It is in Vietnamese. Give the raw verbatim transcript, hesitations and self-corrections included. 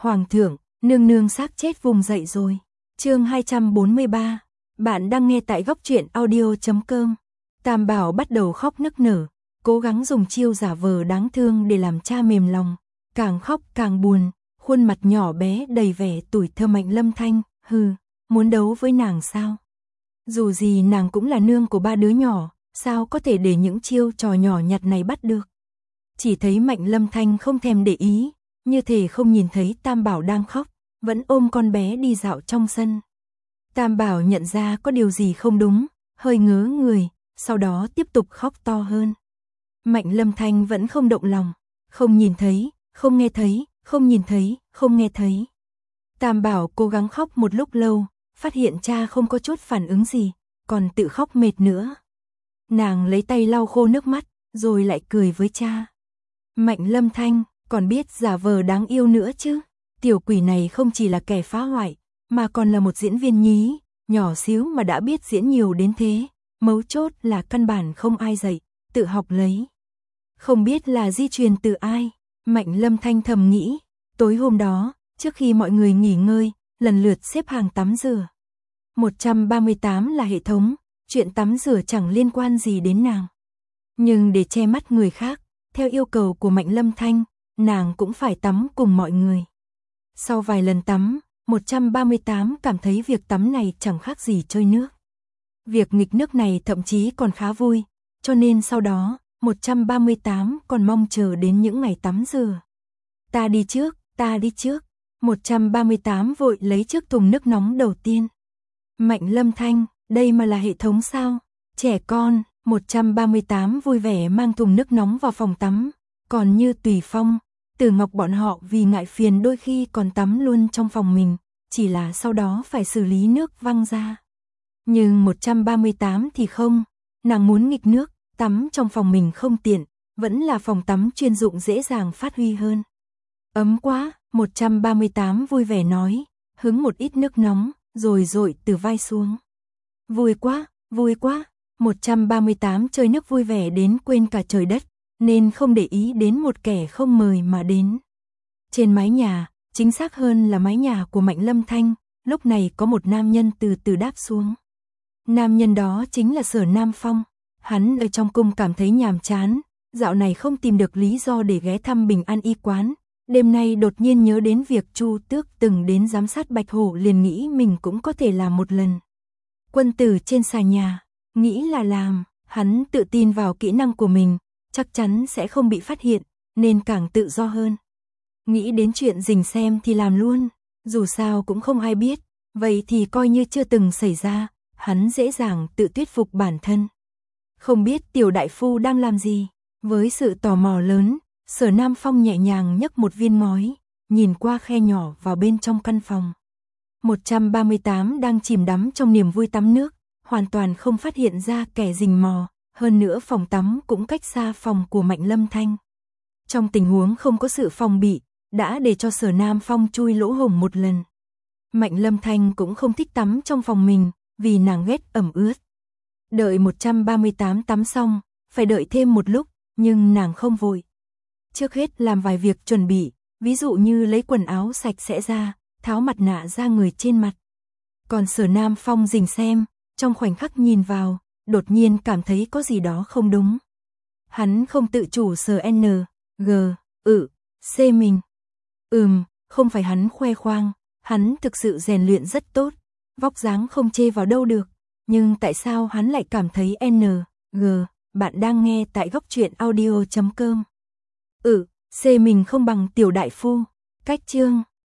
Hoàng thượng, nương nương xác chết vùng dậy rồi. Chương hai trăm bốn mươi ba. Bạn đang nghe tại góc truyện audio chấm com. Tam Bảo bắt đầu khóc nức nở, cố gắng dùng chiêu giả vờ đáng thương để làm cha mềm lòng, càng khóc càng buồn, khuôn mặt nhỏ bé đầy vẻ tủi thơ. Mạnh Lâm Thanh, hừ, muốn đấu với nàng sao? Dù gì nàng cũng là nương của ba đứa nhỏ, sao có thể để những chiêu trò nhỏ nhặt này bắt được? Chỉ thấy Mạnh Lâm Thanh không thèm để ý, như thể không nhìn thấy Tam Bảo đang khóc, vẫn ôm con bé đi dạo trong sân. Tam Bảo nhận ra có điều gì không đúng, hơi ngớ người, sau đó tiếp tục khóc to hơn. Mạnh Lâm Thanh vẫn không động lòng, không nhìn thấy, không nghe thấy, không nhìn thấy, không nghe thấy. Tam Bảo cố gắng khóc một lúc lâu, phát hiện cha không có chút phản ứng gì, còn tự khóc mệt nữa. Nàng lấy tay lau khô nước mắt, rồi lại cười với cha. Mạnh Lâm Thanh, còn biết giả vờ đáng yêu nữa chứ? Tiểu quỷ này không chỉ là kẻ phá hoại, mà còn là một diễn viên nhí, nhỏ xíu mà đã biết diễn nhiều đến thế. Mấu chốt là căn bản không ai dạy, tự học lấy. Không biết là di truyền từ ai, Mạnh Lâm Thanh thầm nghĩ. Tối hôm đó, trước khi mọi người nghỉ ngơi, lần lượt xếp hàng tắm rửa. một trăm ba mươi tám là hệ thống, chuyện tắm rửa chẳng liên quan gì đến nàng. Nhưng để che mắt người khác, theo yêu cầu của Mạnh Lâm Thanh, nàng cũng phải tắm cùng mọi người. Sau vài lần tắm, một trăm ba mươi tám cảm thấy việc tắm này chẳng khác gì chơi nước. Việc nghịch nước này thậm chí còn khá vui, cho nên sau đó, một trăm ba mươi tám còn mong chờ đến những ngày tắm rửa. Ta đi trước, ta đi trước. một trăm ba mươi tám vội lấy chiếc thùng nước nóng đầu tiên. Mạnh Lâm Thanh, đây mà là hệ thống sao? Trẻ con, một trăm ba mươi tám vui vẻ mang thùng nước nóng vào phòng tắm. Còn như Tùy Phong, Từ Ngọc bọn họ vì ngại phiền đôi khi còn tắm luôn trong phòng mình, chỉ là sau đó phải xử lý nước văng ra. Nhưng một trăm ba mươi tám thì không, nàng muốn nghịch nước, tắm trong phòng mình không tiện, vẫn là phòng tắm chuyên dụng dễ dàng phát huy hơn. Ấm quá, một trăm ba mươi tám vui vẻ nói, hứng một ít nước nóng, rồi dội từ vai xuống. Vui quá, vui quá, một trăm ba mươi tám chơi nước vui vẻ đến quên cả trời đất, nên không để ý đến một kẻ không mời mà đến. Trên mái nhà, chính xác hơn là mái nhà của Mạnh Lâm Thanh, lúc này có một nam nhân từ từ đáp xuống. Nam nhân đó chính là Sở Nam Phong, hắn ở trong cung cảm thấy nhàm chán, dạo này không tìm được lý do để ghé thăm Bình An y quán. Đêm nay đột nhiên nhớ đến việc Chu Tước từng đến giám sát Bạch Hổ, liền nghĩ mình cũng có thể làm một lần. Quân tử trên xà nhà, nghĩ là làm, hắn tự tin vào kỹ năng của mình, chắc chắn sẽ không bị phát hiện, nên càng tự do hơn. Nghĩ đến chuyện rình xem thì làm luôn, dù sao cũng không ai biết, vậy thì coi như chưa từng xảy ra, hắn dễ dàng tự thuyết phục bản thân. Không biết tiểu đại phu đang làm gì, với sự tò mò lớn, Sở Nam Phong nhẹ nhàng nhấc một viên ngói, nhìn qua khe nhỏ vào bên trong căn phòng. một trăm ba mươi tám đang chìm đắm trong niềm vui tắm nước, hoàn toàn không phát hiện ra kẻ rình mò, hơn nữa phòng tắm cũng cách xa phòng của Mạnh Lâm Thanh. Trong tình huống không có sự phòng bị, đã để cho Sở Nam Phong chui lỗ hổng một lần. Mạnh Lâm Thanh cũng không thích tắm trong phòng mình, vì nàng ghét ẩm ướt. Đợi một trăm ba mươi tám tắm xong, phải đợi thêm một lúc, nhưng nàng không vội. Trước hết làm vài việc chuẩn bị, ví dụ như lấy quần áo sạch sẽ ra, tháo mặt nạ ra người trên mặt. Còn Sở Nam Phong rình xem, trong khoảnh khắc nhìn vào, đột nhiên cảm thấy có gì đó không đúng. Hắn không tự chủ sờ N, G, ự, C mình. Ừm, không phải hắn khoe khoang, hắn thực sự rèn luyện rất tốt, vóc dáng không chê vào đâu được. Nhưng tại sao hắn lại cảm thấy N, G? Bạn đang nghe tại góc truyện audio chấm com. Ừ, C mình không bằng tiểu đại phu. Cách chương